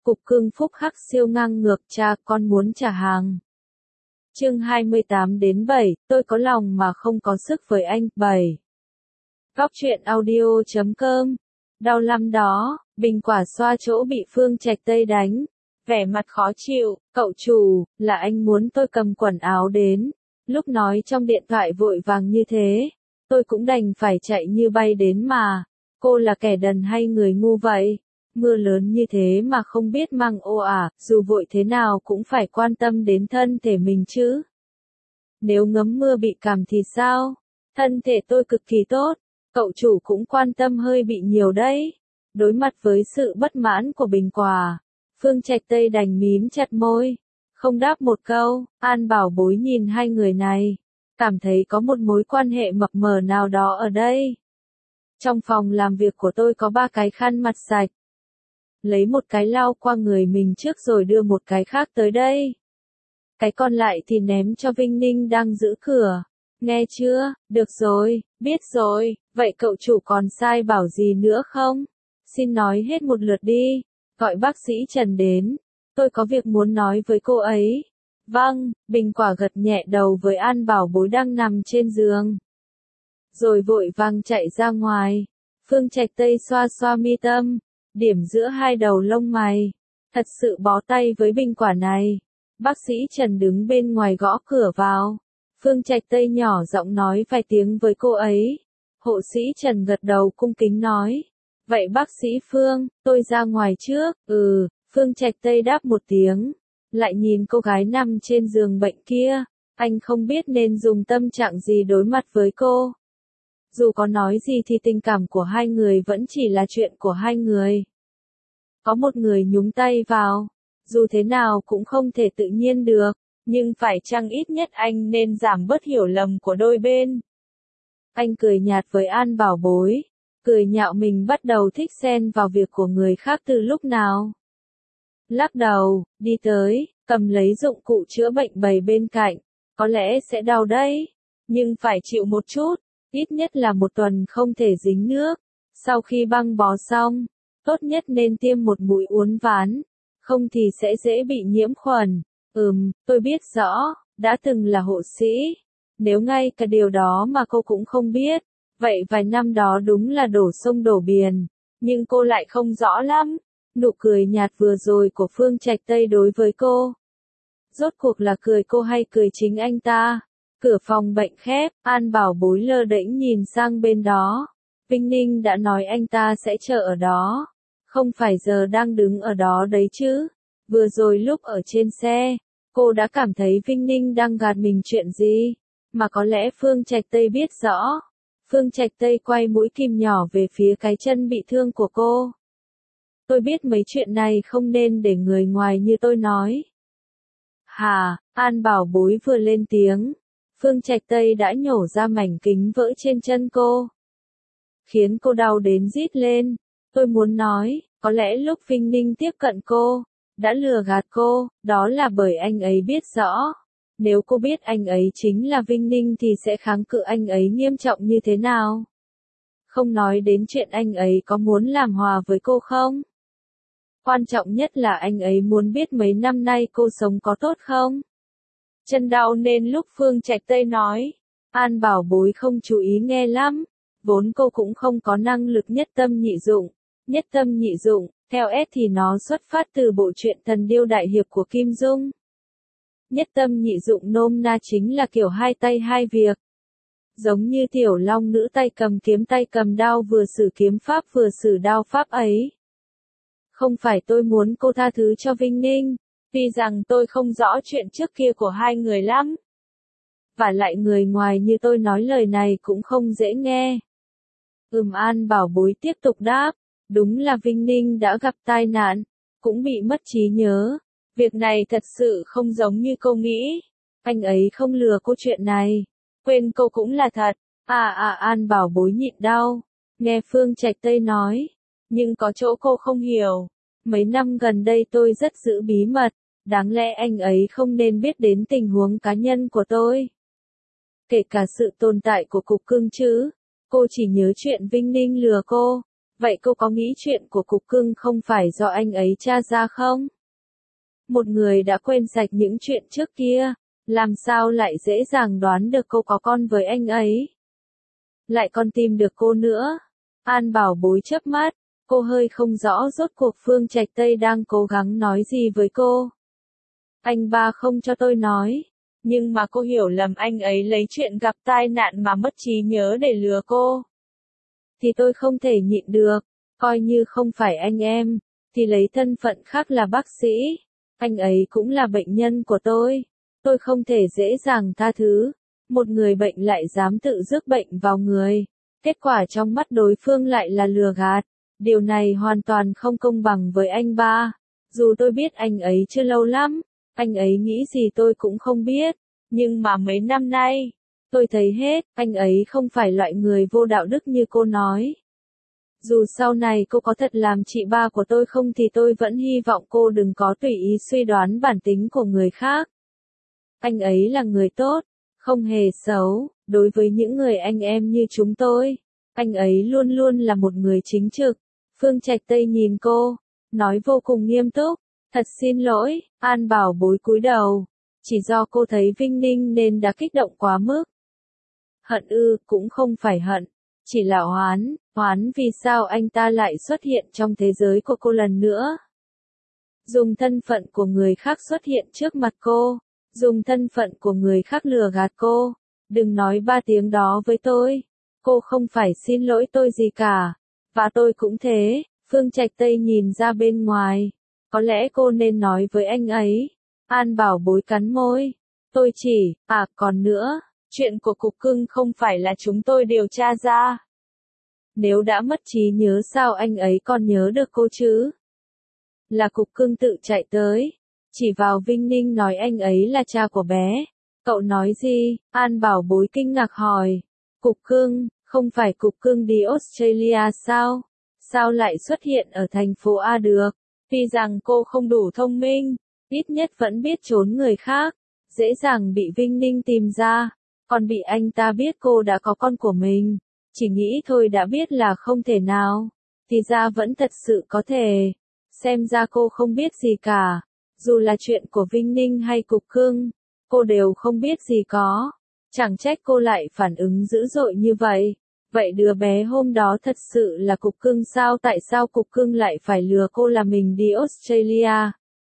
Cục cưng phúc hắc siêu ngang ngược, cha con muốn trả hàng. Chương 28-7, tôi có lòng mà không có sức với anh. 7. Góc truyện audio.com. Đau lắm đó, Bình Quả xoa chỗ bị Phương Trạch Tây đánh. Vẻ mặt khó chịu, cậu chủ, là anh muốn tôi cầm quần áo đến. Lúc nói trong điện thoại vội vàng như thế, tôi cũng đành phải chạy như bay đến mà. Cô là kẻ đần hay người ngu vậy? Mưa lớn như thế mà không biết mang ô à, dù vội thế nào cũng phải quan tâm đến thân thể mình chứ. Nếu ngấm mưa bị cảm thì sao? Thân thể tôi cực kỳ tốt, cậu chủ cũng quan tâm hơi bị nhiều đấy. Đối mặt với sự bất mãn của Bình Quả, Phương Trạch Tây đành mím chặt môi, không đáp một câu. An Bảo Bối nhìn hai người này, cảm thấy có một mối quan hệ mập mờ nào đó ở đây. Trong phòng làm việc của tôi có 3 cái khăn mặt sạch. Lấy một cái lau qua người mình trước rồi đưa một cái khác tới đây. Cái còn lại thì ném cho Vinh Ninh đang giữ cửa. Nghe chưa? Được rồi, biết rồi, vậy cậu chủ còn sai bảo gì nữa không? Xin nói hết một lượt đi. Gọi bác sĩ Trần đến. Tôi có việc muốn nói với cô ấy. Vâng, Bình Quả gật nhẹ đầu với An Bảo Bối đang nằm trên giường. Rồi vội vàng chạy ra ngoài. Phương Trạch Tây xoa xoa mi tâm, điểm giữa hai đầu lông mày. Thật sự bó tay với Bình Quả này. Bác sĩ Trần đứng bên ngoài gõ cửa vào. Phương Trạch Tây nhỏ giọng nói vài tiếng với cô ấy. Hộ sĩ Trần gật đầu cung kính nói. Vậy bác sĩ Phương, tôi ra ngoài trước. Phương Trạch Tây đáp một tiếng. Lại nhìn cô gái nằm trên giường bệnh kia. Anh không biết nên dùng tâm trạng gì đối mặt với cô. Dù có nói gì thì tình cảm của hai người vẫn chỉ là chuyện của hai người. Có một người nhúng tay vào, dù thế nào cũng không thể tự nhiên được, nhưng phải chăng ít nhất anh nên giảm bớt hiểu lầm của đôi bên. Anh cười nhạt với An Bảo Bối, cười nhạo mình bắt đầu thích xen vào việc của người khác từ lúc nào. Lắc đầu, đi tới, cầm lấy dụng cụ chữa bệnh bày bên cạnh, có lẽ sẽ đau đấy, nhưng phải chịu một chút. Ít nhất là 1 tuần không thể dính nước. Sau khi băng bó xong, tốt nhất nên tiêm một mũi uốn ván, không thì sẽ dễ bị nhiễm khuẩn. Tôi biết rõ, đã từng là hộ sĩ. Nếu ngay cả điều đó mà cô cũng không biết, vậy vài năm đó đúng là đổ sông đổ biển. Nhưng cô lại không rõ lắm. Nụ cười nhạt vừa rồi của Phương Trạch Tây đối với cô. Rốt cuộc là cười cô hay cười chính anh ta? Cửa phòng bệnh khép, An Bảo Bối lơ đễnh nhìn sang bên đó. Vinh Ninh đã nói anh ta sẽ chờ ở đó. Không phải giờ đang đứng ở đó đấy chứ. Vừa rồi lúc ở trên xe, cô đã cảm thấy Vinh Ninh đang gạt mình chuyện gì. Mà có lẽ Phương Trạch Tây biết rõ. Phương Trạch Tây quay mũi kim nhỏ về phía cái chân bị thương của cô. Tôi biết mấy chuyện này không nên để người ngoài như tôi nói. Hà, An Bảo Bối vừa lên tiếng. Phương Trạch Tây đã nhổ ra mảnh kính vỡ trên chân cô, khiến cô đau đến rít lên. Tôi muốn nói, có lẽ lúc Vinh Ninh tiếp cận cô, đã lừa gạt cô, đó là bởi anh ấy biết rõ. Nếu cô biết anh ấy chính là Vinh Ninh thì sẽ kháng cự anh ấy nghiêm trọng như thế nào. Không nói đến chuyện anh ấy có muốn làm hòa với cô không. Quan trọng nhất là anh ấy muốn biết mấy năm nay cô sống có tốt không. Chân đau nên lúc Phương Trạch Tây nói, An Bảo Bối không chú ý nghe lắm, vốn cô cũng không có năng lực nhất tâm nhị dụng. Nhất tâm nhị dụng, theo S thì nó xuất phát từ bộ truyện Thần Điêu Đại Hiệp của Kim Dung. Nhất tâm nhị dụng nôm na chính là kiểu hai tay hai việc. Giống như tiểu long nữ tay cầm kiếm tay cầm đao vừa sử kiếm pháp vừa sử đao pháp ấy. Không phải tôi muốn cô tha thứ cho Vinh Ninh. Vì rằng tôi không rõ chuyện trước kia của hai người lắm. Và lại người ngoài như tôi nói lời này cũng không dễ nghe. An Bảo Bối tiếp tục đáp. Đúng là Vinh Ninh đã gặp tai nạn, cũng bị mất trí nhớ. Việc này thật sự không giống như cô nghĩ. Anh ấy không lừa cô chuyện này. Quên cô cũng là thật. An Bảo Bối nhịn đau. Nghe Phương Trạch Tây nói. Nhưng có chỗ cô không hiểu. Mấy năm gần đây tôi rất giữ bí mật. Đáng lẽ anh ấy không nên biết đến tình huống cá nhân của tôi. Kể cả sự tồn tại của cục cưng chứ. Cô chỉ nhớ chuyện Vinh Ninh lừa cô. Vậy cô có nghĩ chuyện của cục cưng không phải do anh ấy tra ra không? Một người đã quên sạch những chuyện trước kia, làm sao lại dễ dàng đoán được cô có con với anh ấy? Lại còn tìm được cô nữa. An Bảo Bối chớp mắt, cô hơi không rõ rốt cuộc Phương Trạch Tây đang cố gắng nói gì với cô. Anh ba không cho tôi nói, nhưng mà cô hiểu lầm anh ấy lấy chuyện gặp tai nạn mà mất trí nhớ để lừa cô. Thì tôi không thể nhịn được, coi như không phải anh em, thì lấy thân phận khác là bác sĩ. Anh ấy cũng là bệnh nhân của tôi không thể dễ dàng tha thứ. Một người bệnh lại dám tự rước bệnh vào người, kết quả trong mắt đối phương lại là lừa gạt. Điều này hoàn toàn không công bằng với anh ba. Dù tôi biết anh ấy chưa lâu lắm, anh ấy nghĩ gì tôi cũng không biết, nhưng mà mấy năm nay, tôi thấy hết, anh ấy không phải loại người vô đạo đức như cô nói. Dù sau này cô có thật làm chị ba của tôi không thì tôi vẫn hy vọng cô đừng có tùy ý suy đoán bản tính của người khác. Anh ấy là người tốt, không hề xấu, đối với những người anh em như chúng tôi. Anh ấy luôn luôn là một người chính trực. Phương Trạch Tây nhìn cô, nói vô cùng nghiêm túc. Thật xin lỗi, An Bảo Bối cúi đầu. Chỉ do cô thấy Vinh Ninh nên đã kích động quá mức. Hận ư, cũng không phải hận. Chỉ là oán vì sao anh ta lại xuất hiện trong thế giới của cô lần nữa. Dùng thân phận của người khác xuất hiện trước mặt cô. Dùng thân phận của người khác lừa gạt cô. Đừng nói 3 tiếng đó với tôi. Cô không phải xin lỗi tôi gì cả. Và tôi cũng thế. Phương Trạch Tây nhìn ra bên ngoài. Có lẽ cô nên nói với anh ấy. An Bảo Bối cắn môi. Tôi chỉ, còn nữa. Chuyện của cục cưng không phải là chúng tôi điều tra ra. Nếu đã mất trí nhớ sao anh ấy còn nhớ được cô chứ? Là cục cưng tự chạy tới. Chỉ vào Vinh Ninh nói anh ấy là cha của bé. Cậu nói gì? An Bảo Bối kinh ngạc hỏi. Cục cưng, không phải cục cưng đi Australia sao? Sao lại xuất hiện ở thành phố A được? Tuy rằng cô không đủ thông minh, ít nhất vẫn biết trốn người khác, dễ dàng bị Vinh Ninh tìm ra, còn bị anh ta biết cô đã có con của mình. Chỉ nghĩ thôi đã biết là không thể nào, thì ra vẫn thật sự có thể. Xem ra cô không biết gì cả, dù là chuyện của Vinh Ninh hay cục cưng, cô đều không biết gì có. Chẳng trách cô lại phản ứng dữ dội như vậy. Vậy đứa bé hôm đó thật sự là cục cưng sao? Tại sao cục cưng lại phải lừa cô là mình đi Australia?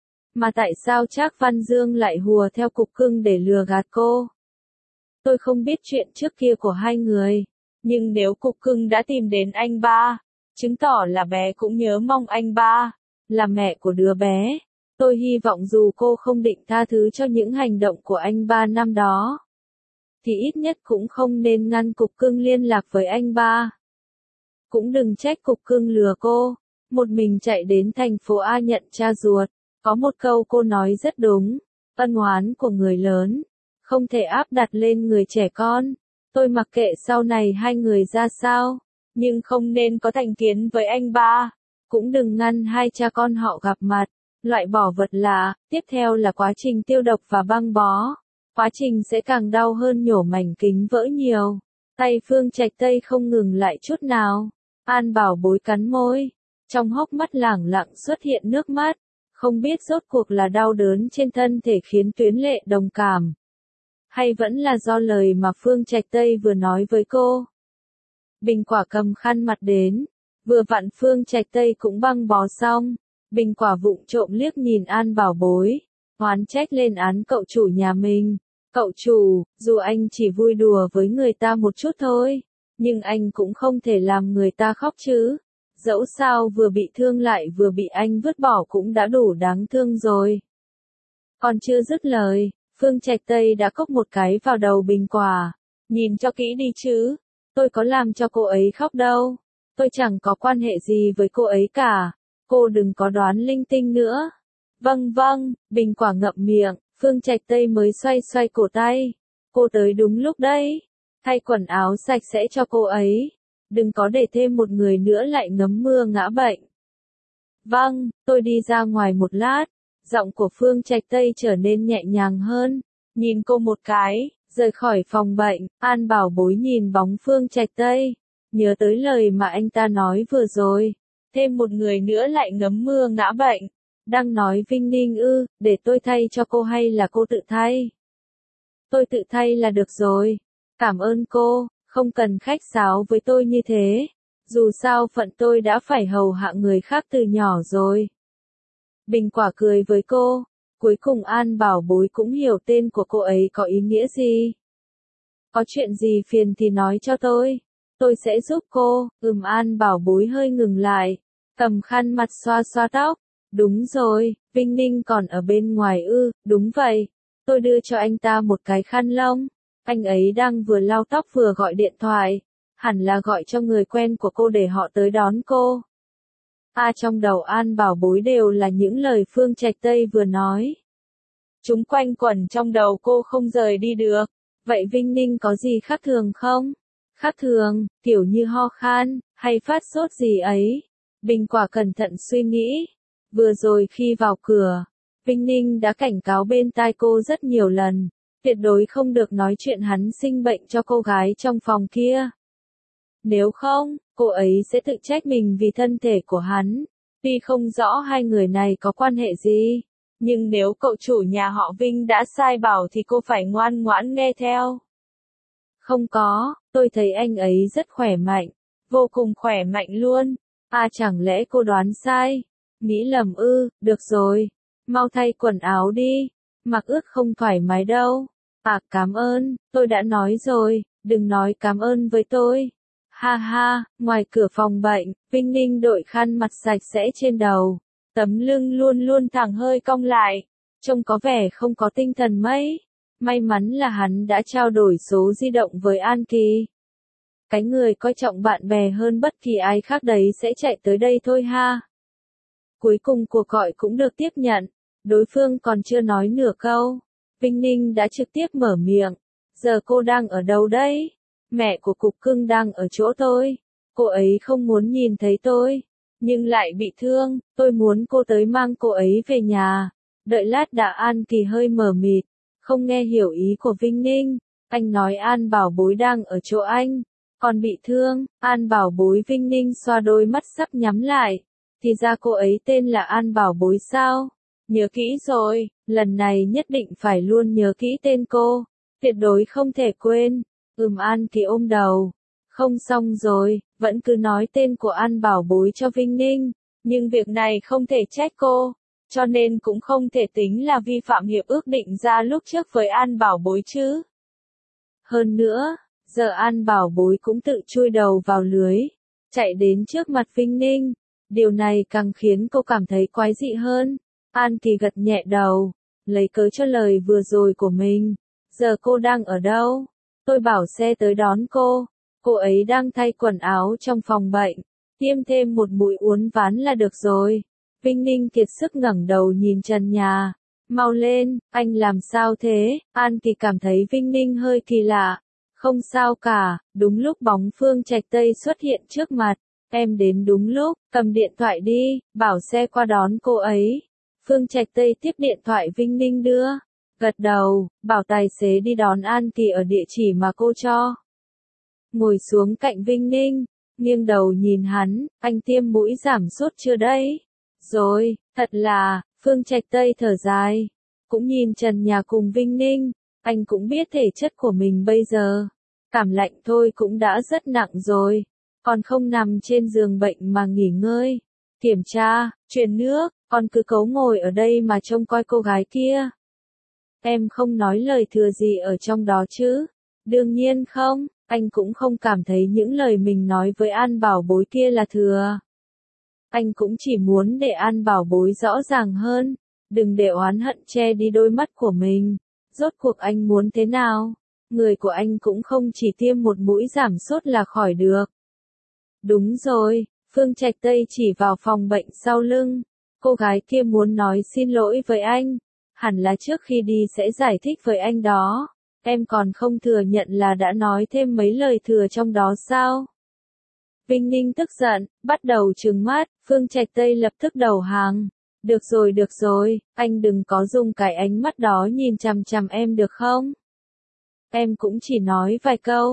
Mà tại sao Trác Văn Dương lại hùa theo cục cưng để lừa gạt cô? Tôi không biết chuyện trước kia của hai người, nhưng nếu cục cưng đã tìm đến anh ba, chứng tỏ là bé cũng nhớ mong anh ba, là mẹ của đứa bé. Tôi hy vọng dù cô không định tha thứ cho những hành động của anh ba năm đó, thì ít nhất cũng không nên ngăn cục cưng liên lạc với anh ba. Cũng đừng trách cục cưng lừa cô, một mình chạy đến thành phố A nhận cha ruột. Có một câu cô nói rất đúng, ân oán của người lớn, không thể áp đặt lên người trẻ con. Tôi mặc kệ sau này hai người ra sao, nhưng không nên có thành kiến với anh ba. Cũng đừng ngăn hai cha con họ gặp mặt, loại bỏ vật lạ, tiếp theo là quá trình tiêu độc và băng bó. Quá trình sẽ càng đau hơn nhổ mảnh kính vỡ nhiều. Tay Phương Trạch Tây không ngừng lại chút nào. An Bảo Bối cắn môi. Trong hốc mắt lẳng lặng xuất hiện nước mắt. Không biết rốt cuộc là đau đớn trên thân thể khiến Tuyến Lệ đồng cảm. Hay vẫn là do lời mà Phương Trạch Tây vừa nói với cô. Bình Quả cầm khăn mặt đến. Vừa vặn Phương Trạch Tây cũng băng bó xong. Bình Quả vụng trộm liếc nhìn An Bảo Bối. Oán trách lên án cậu chủ nhà mình. Cậu chủ, dù anh chỉ vui đùa với người ta một chút thôi, nhưng anh cũng không thể làm người ta khóc chứ. Dẫu sao vừa bị thương lại vừa bị anh vứt bỏ cũng đã đủ đáng thương rồi. Còn chưa dứt lời, Phương Trạch Tây đã cốc một cái vào đầu Bình Quả. Nhìn cho kỹ đi chứ, tôi có làm cho cô ấy khóc đâu. Tôi chẳng có quan hệ gì với cô ấy cả. Cô đừng có đoán linh tinh nữa. Vâng vâng, Bình Quả ngậm miệng. Phương Trạch Tây mới xoay xoay cổ tay. Cô tới đúng lúc đấy. Thay quần áo sạch sẽ cho cô ấy. Đừng có để thêm một người nữa lại ngấm mưa ngã bệnh. Vâng, tôi đi ra ngoài một lát. Giọng của Phương Trạch Tây trở nên nhẹ nhàng hơn. Nhìn cô một cái, rời khỏi phòng bệnh. An Bảo Bối nhìn bóng Phương Trạch Tây. nhớ tới lời mà anh ta nói vừa rồi. Thêm một người nữa lại ngấm mưa ngã bệnh. Đang nói Vinh Ninh ư, để tôi thay cho cô hay là cô tự thay? Tôi tự thay là được rồi. Cảm ơn cô, không cần khách sáo với tôi như thế. Dù sao phận tôi đã phải hầu hạ người khác từ nhỏ rồi. Bình Quả cười với cô. Cuối cùng An Bảo Bối cũng hiểu tên của cô ấy có ý nghĩa gì. Có chuyện gì phiền thì nói cho tôi sẽ giúp cô. An Bảo Bối hơi ngừng lại, cầm khăn mặt xoa xoa tóc. Đúng rồi, Vinh Ninh còn ở bên ngoài ư? Đúng vậy, tôi đưa cho anh ta một cái khăn lông. Anh ấy đang vừa lau tóc vừa gọi điện thoại, hẳn là gọi cho người quen của cô để họ tới đón cô. Trong đầu An Bảo Bối đều là những lời Phương Trạch Tây vừa nói. Chúng quanh quẩn trong đầu cô không rời đi được. Vậy Vinh Ninh có gì khác thường không? Khác thường, kiểu như ho khan, hay phát sốt gì ấy. Bình Quả cẩn thận suy nghĩ. Vừa rồi khi vào cửa, Vinh Ninh đã cảnh cáo bên tai cô rất nhiều lần. Tuyệt đối không được nói chuyện hắn sinh bệnh cho cô gái trong phòng kia. Nếu không, cô ấy sẽ tự trách mình vì thân thể của hắn. Tuy không rõ hai người này có quan hệ gì, nhưng nếu cậu chủ nhà họ Vinh đã sai bảo thì cô phải ngoan ngoãn nghe theo. Không có, tôi thấy anh ấy rất khỏe mạnh, vô cùng khỏe mạnh luôn. Chẳng lẽ cô đoán sai? Nghĩ lầm ư? Được rồi, mau thay quần áo đi, mặc ướt không thoải mái đâu. Cảm ơn, tôi đã nói rồi, đừng nói cảm ơn với tôi. Ha ha, ngoài cửa phòng bệnh, Vinh Ninh đội khăn mặt sạch sẽ trên đầu, tấm lưng luôn luôn thẳng hơi cong lại, trông có vẻ không có tinh thần mấy. May mắn là hắn đã trao đổi số di động với An Kỳ. Cái người coi trọng bạn bè hơn bất kỳ ai khác đấy sẽ chạy tới đây thôi ha. Cuối cùng cuộc gọi cũng được tiếp nhận, đối phương còn chưa nói nửa câu. Vinh Ninh đã trực tiếp mở miệng. Giờ cô đang ở đâu đấy? Mẹ của Cục Cưng đang ở chỗ tôi. Cô ấy không muốn nhìn thấy tôi, nhưng lại bị thương, tôi muốn cô tới mang cô ấy về nhà. Đợi lát đã. An Kỳ hơi mờ mịt, không nghe hiểu ý của Vinh Ninh. Anh nói An Bảo Bối đang ở chỗ anh, còn bị thương. An Bảo Bối. Vinh Ninh xoa đôi mắt sắp nhắm lại. Thì ra cô ấy tên là An Bảo Bối sao? Nhớ kỹ rồi, lần này nhất định phải luôn nhớ kỹ tên cô, tuyệt đối không thể quên. An Kỳ ôm đầu. Không xong rồi, vẫn cứ nói tên của An Bảo Bối cho Vinh Ninh, nhưng việc này không thể trách cô, cho nên cũng không thể tính là vi phạm hiệp ước định ra lúc trước với An Bảo Bối chứ. Hơn nữa, giờ An Bảo Bối cũng tự chui đầu vào lưới, chạy đến trước mặt Vinh Ninh. Điều này càng khiến cô cảm thấy quái dị hơn. An Kỳ gật nhẹ đầu, lấy cớ cho lời vừa rồi của mình. Giờ cô đang ở đâu? Tôi bảo xe tới đón cô. Cô ấy đang thay quần áo trong phòng bệnh. Tiêm thêm một mũi uốn ván là được rồi. Vinh Ninh kiệt sức ngẩng đầu nhìn trần nhà. Mau lên, anh làm sao thế? An Kỳ cảm thấy Vinh Ninh hơi kỳ lạ. Không sao cả, đúng lúc bóng Phương Trạch Tây xuất hiện trước mặt. Em đến đúng lúc, cầm điện thoại đi, bảo xe qua đón cô ấy. Phương Trạch Tây tiếp điện thoại Vinh Ninh đưa. Gật đầu, bảo tài xế đi đón An Kỳ ở địa chỉ mà cô cho. Ngồi xuống cạnh Vinh Ninh, nghiêng đầu nhìn hắn, anh tiêm mũi giảm sốt chưa đấy? Rồi, thật là, Phương Trạch Tây thở dài. Cũng nhìn trần nhà cùng Vinh Ninh, anh cũng biết thể chất của mình bây giờ. Cảm lạnh thôi cũng đã rất nặng rồi, còn không nằm trên giường bệnh mà nghỉ ngơi. Kiểm tra, truyền nước, còn cứ cấu ngồi ở đây mà trông coi cô gái kia. Em không nói lời thừa gì ở trong đó chứ? Đương nhiên không, anh cũng không cảm thấy những lời mình nói với An Bảo Bối kia là thừa. Anh cũng chỉ muốn để An Bảo Bối rõ ràng hơn, đừng để oán hận che đi đôi mắt của mình. Rốt cuộc anh muốn thế nào? Người của anh cũng không chỉ tiêm một mũi giảm sốt là khỏi được. Đúng rồi, Phương Trạch Tây chỉ vào phòng bệnh sau lưng. Cô gái kia muốn nói xin lỗi với anh. Hẳn là trước khi đi sẽ giải thích với anh đó. Em còn không thừa nhận là đã nói thêm mấy lời thừa trong đó sao? Vinh Ninh tức giận, bắt đầu trừng mắt. Phương Trạch Tây lập tức đầu hàng. Được rồi, anh đừng có dùng cái ánh mắt đó nhìn chằm chằm em được không? Em cũng chỉ nói vài câu.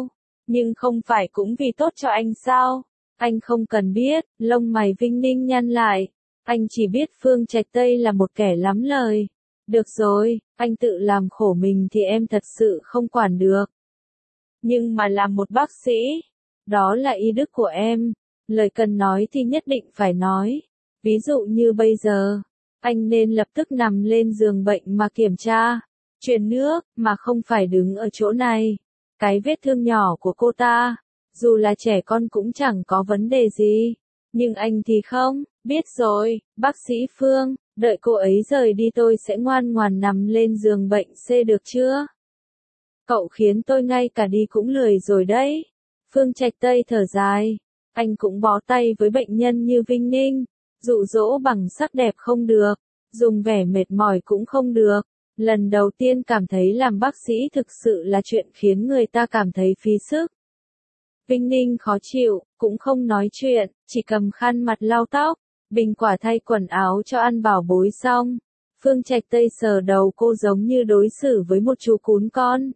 Nhưng không phải cũng vì tốt cho anh sao? Anh không cần biết, lông mày Vinh Ninh nhăn lại. Anh chỉ biết Phương Trạch Tây là một kẻ lắm lời. Được rồi, anh tự làm khổ mình thì em thật sự không quản được. Nhưng mà làm một bác sĩ, đó là y đức của em. Lời cần nói thì nhất định phải nói. Ví dụ như bây giờ, anh nên lập tức nằm lên giường bệnh mà kiểm tra, truyền nước, mà không phải đứng ở chỗ này. Cái vết thương nhỏ của cô ta, dù là trẻ con cũng chẳng có vấn đề gì. Nhưng anh thì không, biết rồi, bác sĩ Phương, đợi cô ấy rời đi tôi sẽ ngoan ngoãn nằm lên giường bệnh C được chưa? Cậu khiến tôi ngay cả đi cũng lười rồi đấy. Phương Trạch Tây thở dài, anh cũng bó tay với bệnh nhân như Vinh Ninh, dụ dỗ bằng sắc đẹp không được, dùng vẻ mệt mỏi cũng không được. Lần đầu tiên cảm thấy làm bác sĩ thực sự là chuyện khiến người ta cảm thấy phí sức. Vinh Ninh khó chịu, cũng không nói chuyện, chỉ cầm khăn mặt lau tóc, bình quả thay quần áo cho An Bảo Bối xong. Phương Trạch Tây sờ đầu cô giống như đối xử với một chú cún con.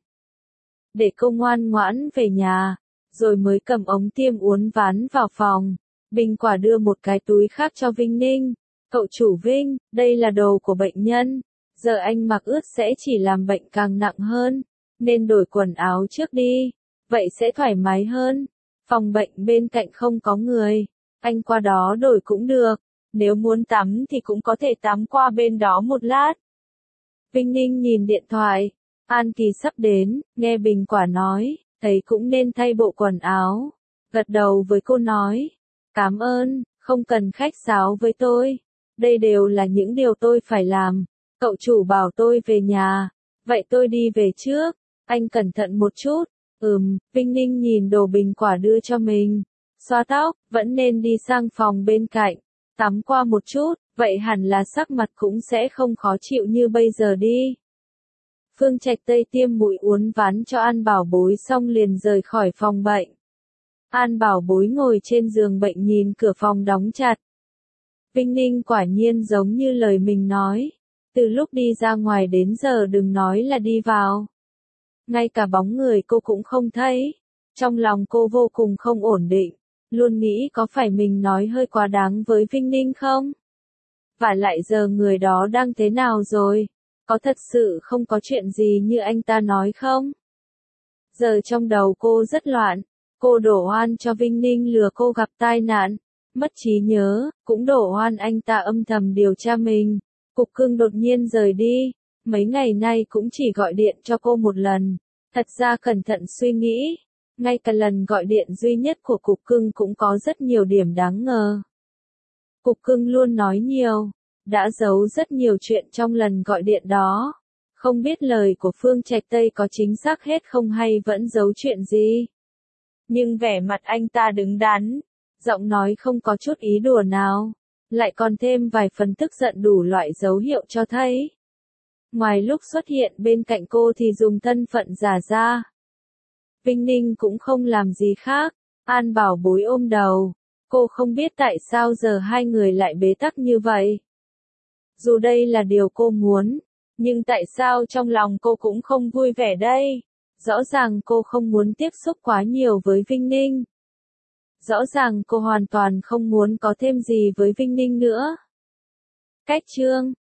Để cô ngoan ngoãn về nhà, rồi mới cầm ống tiêm uốn ván vào phòng. Bình quả đưa một cái túi khác cho Vinh Ninh. Cậu chủ Vinh, đây là đồ của bệnh nhân. Giờ anh mặc ướt sẽ chỉ làm bệnh càng nặng hơn. Nên đổi quần áo trước đi. Vậy sẽ thoải mái hơn. Phòng bệnh bên cạnh không có người. Anh qua đó đổi cũng được. Nếu muốn tắm thì cũng có thể tắm qua bên đó một lát. Vinh Ninh nhìn điện thoại. An Kỳ sắp đến, nghe Bình Quả nói, thấy cũng nên thay bộ quần áo. Gật đầu với cô nói. Cảm ơn, không cần khách sáo với tôi. Đây đều là những điều tôi phải làm. Cậu chủ bảo tôi về nhà. Vậy tôi đi về trước. Anh cẩn thận một chút. Vinh Ninh nhìn đồ Bình Quả đưa cho mình. Xoa tóc, vẫn nên đi sang phòng bên cạnh. Tắm qua một chút, vậy hẳn là sắc mặt cũng sẽ không khó chịu như bây giờ đi. Phương Trạch Tây tiêm mũi uốn ván cho An Bảo Bối xong liền rời khỏi phòng bệnh. An Bảo Bối ngồi trên giường bệnh nhìn cửa phòng đóng chặt. Vinh Ninh quả nhiên giống như lời mình nói. Từ lúc đi ra ngoài đến giờ đừng nói là đi vào. Ngay cả bóng người cô cũng không thấy. Trong lòng cô vô cùng không ổn định. Luôn nghĩ có phải mình nói hơi quá đáng với Vinh Ninh không? Và lại giờ người đó đang thế nào rồi? Có thật sự không có chuyện gì như anh ta nói không? Giờ trong đầu cô rất loạn. Cô đổ oan cho Vinh Ninh lừa cô gặp tai nạn. Mất trí nhớ, cũng đổ oan anh ta âm thầm điều tra mình. Cục Cưng đột nhiên rời đi. Mấy ngày nay cũng chỉ gọi điện cho cô một lần. Thật ra cẩn thận suy nghĩ. Ngay cả lần gọi điện duy nhất của Cục Cưng cũng có rất nhiều điểm đáng ngờ. Cục Cưng luôn nói nhiều. Đã giấu rất nhiều chuyện trong lần gọi điện đó. Không biết lời của Phương Trạch Tây có chính xác hết không hay vẫn giấu chuyện gì. Nhưng vẻ mặt anh ta đứng đắn, giọng nói không có chút ý đùa nào, lại còn thêm vài phần tức giận đủ loại dấu hiệu cho thấy. Ngoài lúc xuất hiện bên cạnh cô thì dùng thân phận giả ra. Vinh Ninh cũng không làm gì khác, An Bảo Bối ôm đầu. Cô không biết tại sao giờ hai người lại bế tắc như vậy. Dù đây là điều cô muốn, nhưng tại sao trong lòng cô cũng không vui vẻ đây? Rõ ràng cô không muốn tiếp xúc quá nhiều với Vinh Ninh. Rõ ràng cô hoàn toàn không muốn có thêm gì với Vinh Ninh nữa. Cách chương